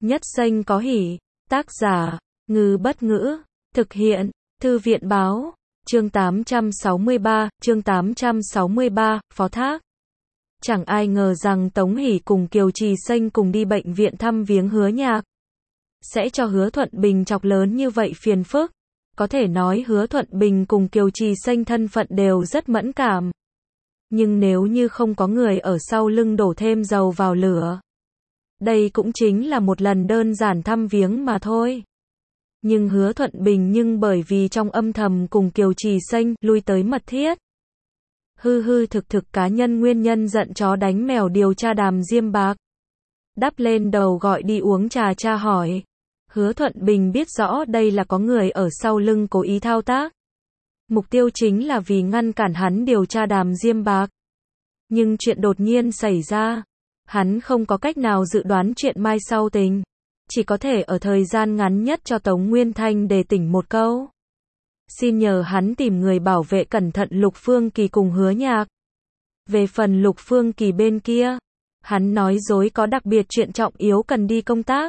Nhất Xanh có hỉ. Tác giả, Ngư Bất Ngữ. Thực hiện, Thư viện Báo. Chương 863, Phó Thác. Chẳng ai ngờ rằng Tống Hỷ cùng Kiều Trì Xanh cùng đi bệnh viện thăm viếng Hứa Nhạc. Sẽ cho Hứa Thuận Bình chọc lớn như vậy phiền phức. Có thể nói Hứa Thuận Bình cùng Kiều Trì Xanh thân phận đều rất mẫn cảm. Nhưng nếu như không có người ở sau lưng đổ thêm dầu vào lửa. Đây cũng chính là một lần đơn giản thăm viếng mà thôi. Nhưng Hứa Thuận Bình bởi vì trong âm thầm cùng Kiều Trì Xanh lui tới mật thiết. Thực cá nhân nguyên nhân giận chó đánh mèo điều tra Đàm Diêm Bạc. Đắp lên đầu gọi đi uống trà tra hỏi. Hứa Thuận Bình biết rõ đây là có người ở sau lưng cố ý thao tác. Mục tiêu chính là vì ngăn cản hắn điều tra Đàm Diêm Bạc. Nhưng chuyện đột nhiên xảy ra. Hắn không có cách nào dự đoán chuyện mai sau tình. Chỉ có thể ở thời gian ngắn nhất cho Tống Nguyên Thanh đề tỉnh một câu. Xin nhờ hắn tìm người bảo vệ cẩn thận Lục Phương Kỳ cùng Hứa Nhạc. Về phần Lục Phương Kỳ bên kia, hắn nói dối có đặc biệt chuyện trọng yếu cần đi công tác.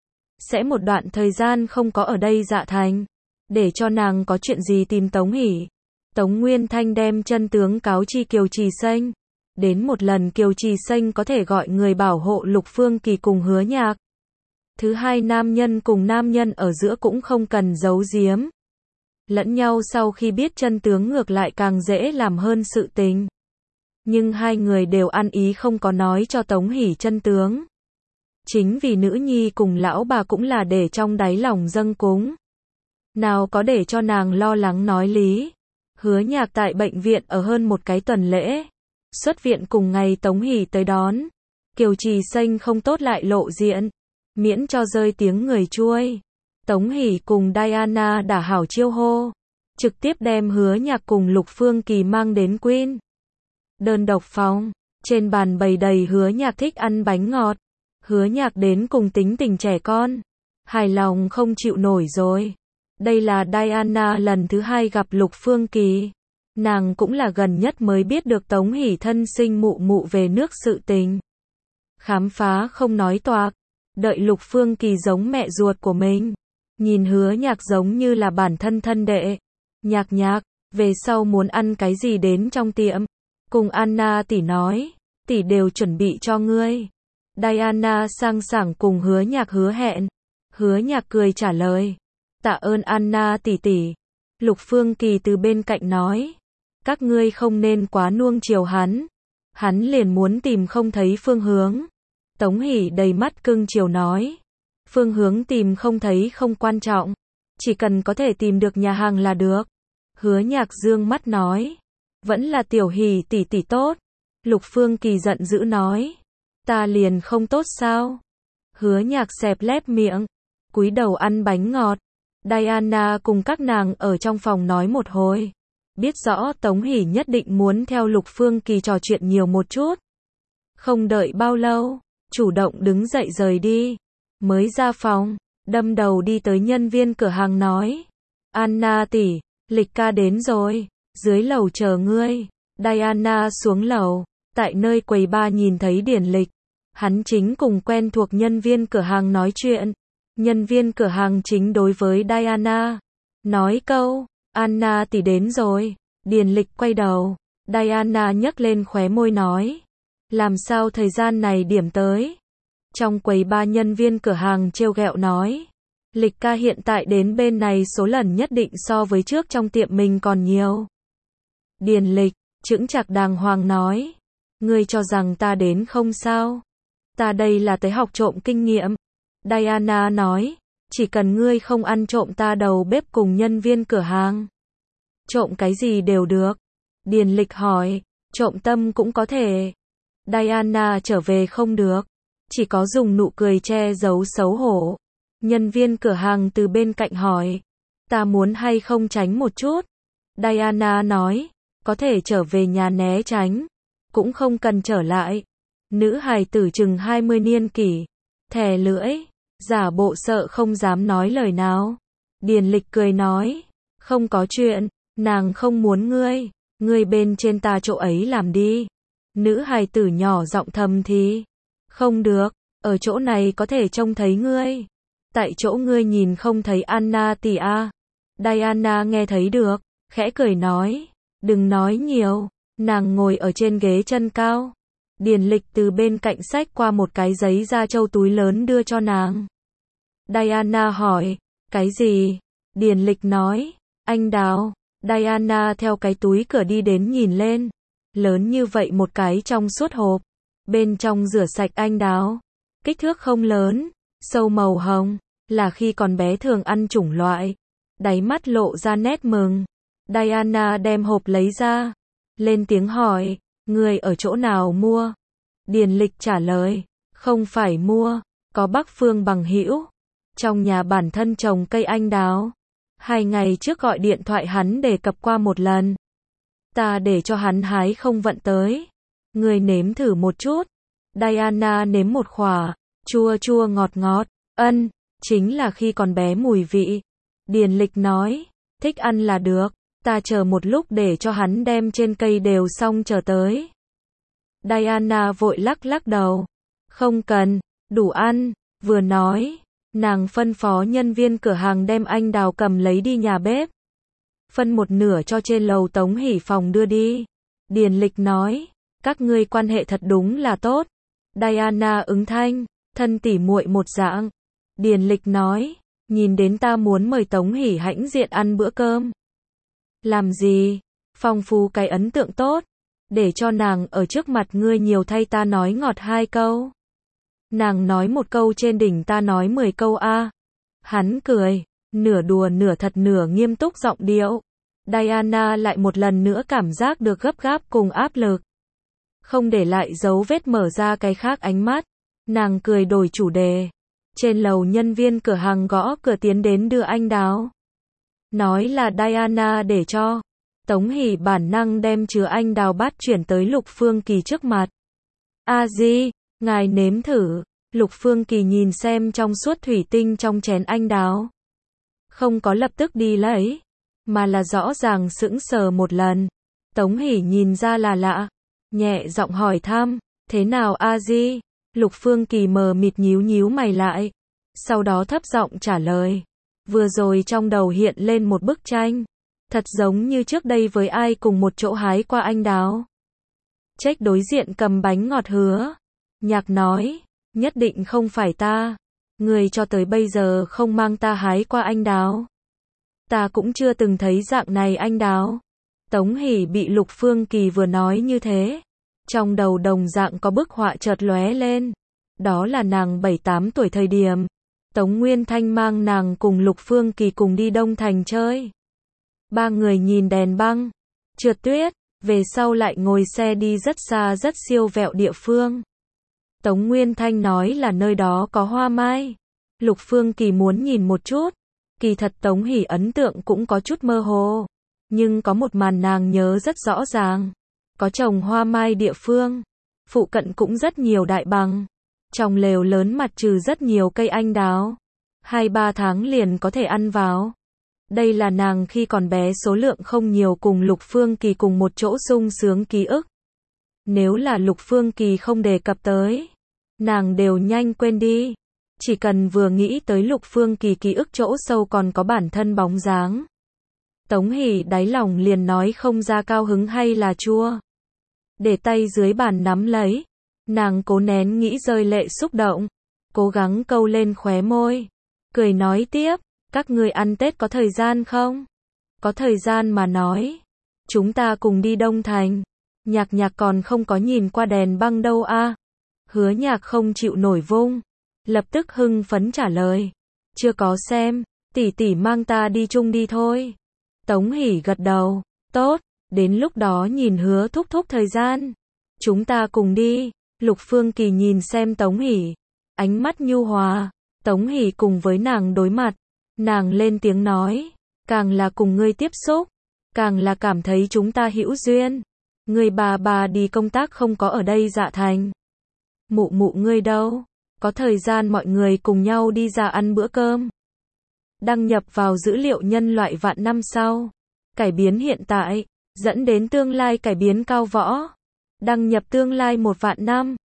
Sẽ một đoạn thời gian không có ở đây Dạ Thành. Để cho nàng có chuyện gì tìm Tống Hỷ. Tống Nguyên Thanh đem chân tướng cáo chi Kiều Trì Xanh. Đến một lần Kiều Trì Xanh có thể gọi người bảo hộ Lục Phương Kỳ cùng Hứa Nhạc. Thứ hai, nam nhân cùng nam nhân ở giữa cũng không cần giấu giếm. Lẫn nhau sau khi biết chân tướng ngược lại càng dễ làm hơn sự tình. Nhưng hai người đều ăn ý không có nói cho Tống Hỷ chân tướng. Chính vì nữ nhi cùng lão bà cũng là để trong đáy lòng dâng cúng. Nào có để cho nàng lo lắng nói lý. Hứa Nhạc tại bệnh viện ở hơn một cái tuần lễ. Xuất viện cùng ngày Tống Hỷ tới đón. Kiều Trì Xanh không tốt lại lộ diện. Miễn cho rơi tiếng người chuôi. Tống Hỷ cùng Diana đã hảo chiêu hô. Trực tiếp đem Hứa Nhạc cùng Lục Phương Kỳ mang đến Queen. Đơn độc phòng. Trên bàn bày đầy Hứa Nhạc thích ăn bánh ngọt. Hứa Nhạc đến cùng tính tình trẻ con. Hài lòng không chịu nổi rồi. Đây là Diana lần thứ hai gặp Lục Phương Kỳ. Nàng cũng là gần nhất mới biết được Tống Hỷ thân sinh mụ mụ về nước sự tình. Khám phá không nói toạc. Đợi Lục Phương Kỳ giống mẹ ruột của mình. Nhìn Hứa Nhạc giống như là bản thân thân đệ. Nhạc, về sau muốn ăn cái gì đến trong tiệm. Cùng Anna tỷ nói. Tỷ đều chuẩn bị cho ngươi. Diana sang sảng cùng Hứa Nhạc hứa hẹn. Hứa Nhạc cười trả lời. Tạ ơn Anna tỷ tỷ. Lục Phương Kỳ từ bên cạnh nói. Các ngươi không nên quá nuông chiều hắn. Hắn liền muốn tìm không thấy phương hướng. Tống Hỷ đầy mắt cưng chiều nói. Phương hướng tìm không thấy không quan trọng. Chỉ cần có thể tìm được nhà hàng là được. Hứa Nhạc dương mắt nói. Vẫn là Tiểu Hỷ tỷ tỷ tốt. Lục Phương Kỳ giận dữ nói. Ta liền không tốt sao? Hứa Nhạc xẹp lép miệng. Cúi đầu ăn bánh ngọt. Diana cùng các nàng ở trong phòng nói một hồi. Biết rõ Tống Hỷ nhất định muốn theo Lục Phương Kỳ trò chuyện nhiều một chút. Không đợi bao lâu, chủ động đứng dậy rời đi. Mới ra phòng, đâm đầu đi tới nhân viên cửa hàng nói. Anna tỷ, Lịch ca đến rồi, dưới lầu chờ ngươi. Diana xuống lầu, tại nơi quầy bar nhìn thấy Điển Lịch. Hắn chính cùng quen thuộc nhân viên cửa hàng nói chuyện. Nhân viên cửa hàng chính đối với Diana. Nói câu, Anna tỷ đến rồi. Điển Lịch quay đầu. Diana nhấc lên khóe môi nói. Làm sao thời gian này điểm tới? Trong quầy ba nhân viên cửa hàng trêu ghẹo nói. Lịch ca hiện tại đến bên này số lần nhất định so với trước trong tiệm mình còn nhiều. Điển Lịch, chững chạc đàng hoàng nói. Ngươi cho rằng ta đến không sao? Ta đây là tới học trộm kinh nghiệm. Diana nói. Chỉ cần ngươi không ăn trộm ta đầu bếp cùng nhân viên cửa hàng. Trộm cái gì đều được. Điển Lịch hỏi. Trộm tâm cũng có thể. Diana trở về không được. Chỉ có dùng nụ cười che giấu xấu hổ. Nhân viên cửa hàng từ bên cạnh hỏi. Ta muốn hay không tránh một chút? Diana nói. Có thể trở về nhà né tránh. Cũng không cần trở lại. Nữ hài tử chừng 20 niên kỷ. Thè lưỡi. Giả bộ sợ không dám nói lời nào. Điển Lịch cười nói. Không có chuyện. Nàng không muốn ngươi. Ngươi bên trên ta chỗ ấy làm đi. Nữ hài tử nhỏ giọng thầm thì. Không được. Ở chỗ này có thể trông thấy ngươi. Tại chỗ ngươi nhìn không thấy Anna tỷ à. Diana nghe thấy được, khẽ cười nói. Đừng nói nhiều. Nàng ngồi ở trên ghế chân cao. Điền Lịch từ bên cạnh xách qua một cái giấy da trâu túi lớn đưa cho nàng. Diana hỏi. Cái gì? Điền Lịch nói. Anh đào. Diana theo cái túi cửa đi đến nhìn lên. Lớn như vậy một cái trong suốt hộp. Bên trong rửa sạch anh đào. Kích thước không lớn. Sâu màu hồng. Là khi còn bé thường ăn chủng loại. Đáy mắt lộ ra nét mừng. Diana đem hộp lấy ra. Lên tiếng hỏi. Người ở chỗ nào mua? Điền Lịch trả lời. Không phải mua. Có Bắc Phương bằng hữu. Trong nhà bản thân trồng cây anh đào. 2 ngày trước gọi điện thoại hắn đề cập qua một lần. Ta để cho hắn hái không vận tới. Người nếm thử một chút. Diana nếm một khỏa. Chua chua ngọt ngọt. Ân, chính là khi còn bé mùi vị. Điền Lịch nói. Thích ăn là được. Ta chờ một lúc để cho hắn đem trên cây đều xong chờ tới. Diana vội lắc lắc đầu. Không cần, đủ ăn. Vừa nói, nàng phân phó nhân viên cửa hàng đem anh đào cầm lấy đi nhà bếp. Phân một nửa cho trên lầu Tống Hỷ phòng đưa đi. Điền Lịch nói. Các ngươi quan hệ thật đúng là tốt. Diana ứng thanh. Thân tỉ muội một dạng. Điền Lịch nói. Nhìn đến ta muốn mời Tống Hỷ hãnh diện ăn bữa cơm. Làm gì? Phong phú cái ấn tượng tốt. Để cho nàng ở trước mặt ngươi nhiều thay ta nói ngọt 2 câu. Nàng nói 1 câu trên đỉnh ta nói 10 câu a. Hắn cười. Nửa đùa nửa thật nửa nghiêm túc giọng điệu. Diana lại một lần nữa cảm giác được gấp gáp cùng áp lực. Không để lại dấu vết mở ra cái khác ánh mắt. Nàng cười đổi chủ đề. Trên lầu nhân viên cửa hàng gõ cửa tiến đến đưa anh đào. Nói là Diana để cho. Tống Hỷ bản năng đem chứa anh đào bát chuyển tới Lục Phương Kỳ trước mặt. A di, ngài nếm thử. Lục Phương Kỳ nhìn xem trong suốt thủy tinh trong chén anh đào. Không có lập tức đi lấy. Mà là rõ ràng sững sờ một lần. Tống Hỷ nhìn ra là lạ. Nhẹ giọng hỏi thăm. Thế nào A di? Lục Phương Kỳ mờ mịt nhíu nhíu mày lại. Sau đó thấp giọng trả lời. Vừa rồi trong đầu hiện lên một bức tranh. Thật giống như trước đây với ai cùng một chỗ hái qua anh đào. Trách đối diện cầm bánh ngọt hứa. Nhạc nói. Nhất định không phải ta. Người cho tới bây giờ không mang ta hái qua anh đào. Ta cũng chưa từng thấy dạng này anh đào. Tống Hỷ bị Lục Phương Kỳ vừa nói như thế. Trong đầu đồng dạng có bức họa chợt lóe lên. Đó là nàng 7-8 tuổi thời điểm. Tống Nguyên Thanh mang nàng cùng Lục Phương Kỳ cùng đi Đông Thành chơi. 3 người nhìn đèn băng, trượt tuyết, về sau lại ngồi xe đi rất xa rất siêu vẹo địa phương. Tống Nguyên Thanh nói là nơi đó có hoa mai. Lục Phương Kỳ muốn nhìn một chút. Kỳ thật Tống Hỷ ấn tượng cũng có chút mơ hồ. Nhưng có một màn nàng nhớ rất rõ ràng. Có trồng hoa mai địa phương. Phụ cận cũng rất nhiều đại bằng. Trong lều lớn mặt trừ rất nhiều cây anh đào. 2-3 tháng liền có thể ăn vào. Đây là nàng khi còn bé số lượng không nhiều cùng Lục Phương Kỳ cùng một chỗ sung sướng ký ức. Nếu là Lục Phương Kỳ không đề cập tới, nàng đều nhanh quên đi. Chỉ cần vừa nghĩ tới Lục Phương Kỳ ký ức chỗ sâu còn có bản thân bóng dáng. Tống Hỷ đáy lòng liền nói không ra cao hứng hay là chua. Để tay dưới bàn nắm lấy. Nàng cố nén nghĩ rơi lệ xúc động. Cố gắng câu lên khóe môi. Cười nói tiếp. Các ngươi ăn Tết có thời gian không? Có thời gian mà nói. Chúng ta cùng đi Đông Thành. Nhạc Nhạc còn không có nhìn qua đèn băng đâu a. Hứa Nhạc không chịu nổi vung. Lập tức hưng phấn trả lời. Chưa có xem. Tỷ tỷ mang ta đi chung đi thôi. Tống Hỷ gật đầu. Tốt. Đến lúc đó nhìn Hứa thúc thúc thời gian. Chúng ta cùng đi. Lục Phương Kỳ nhìn xem Tống Hỷ. Ánh mắt nhu hòa. Tống Hỷ cùng với nàng đối mặt. Nàng lên tiếng nói. Càng là cùng ngươi tiếp xúc. Càng là cảm thấy chúng ta hữu duyên. Người bà đi công tác không có ở đây Dạ Thành. Mụ mụ ngươi đâu? Có thời gian mọi người cùng nhau đi ra ăn bữa cơm. Đăng nhập vào dữ liệu nhân loại vạn năm sau. Cải biến hiện tại. Dẫn đến tương lai cải biến cao võ. Đăng nhập tương lai 1 vạn năm.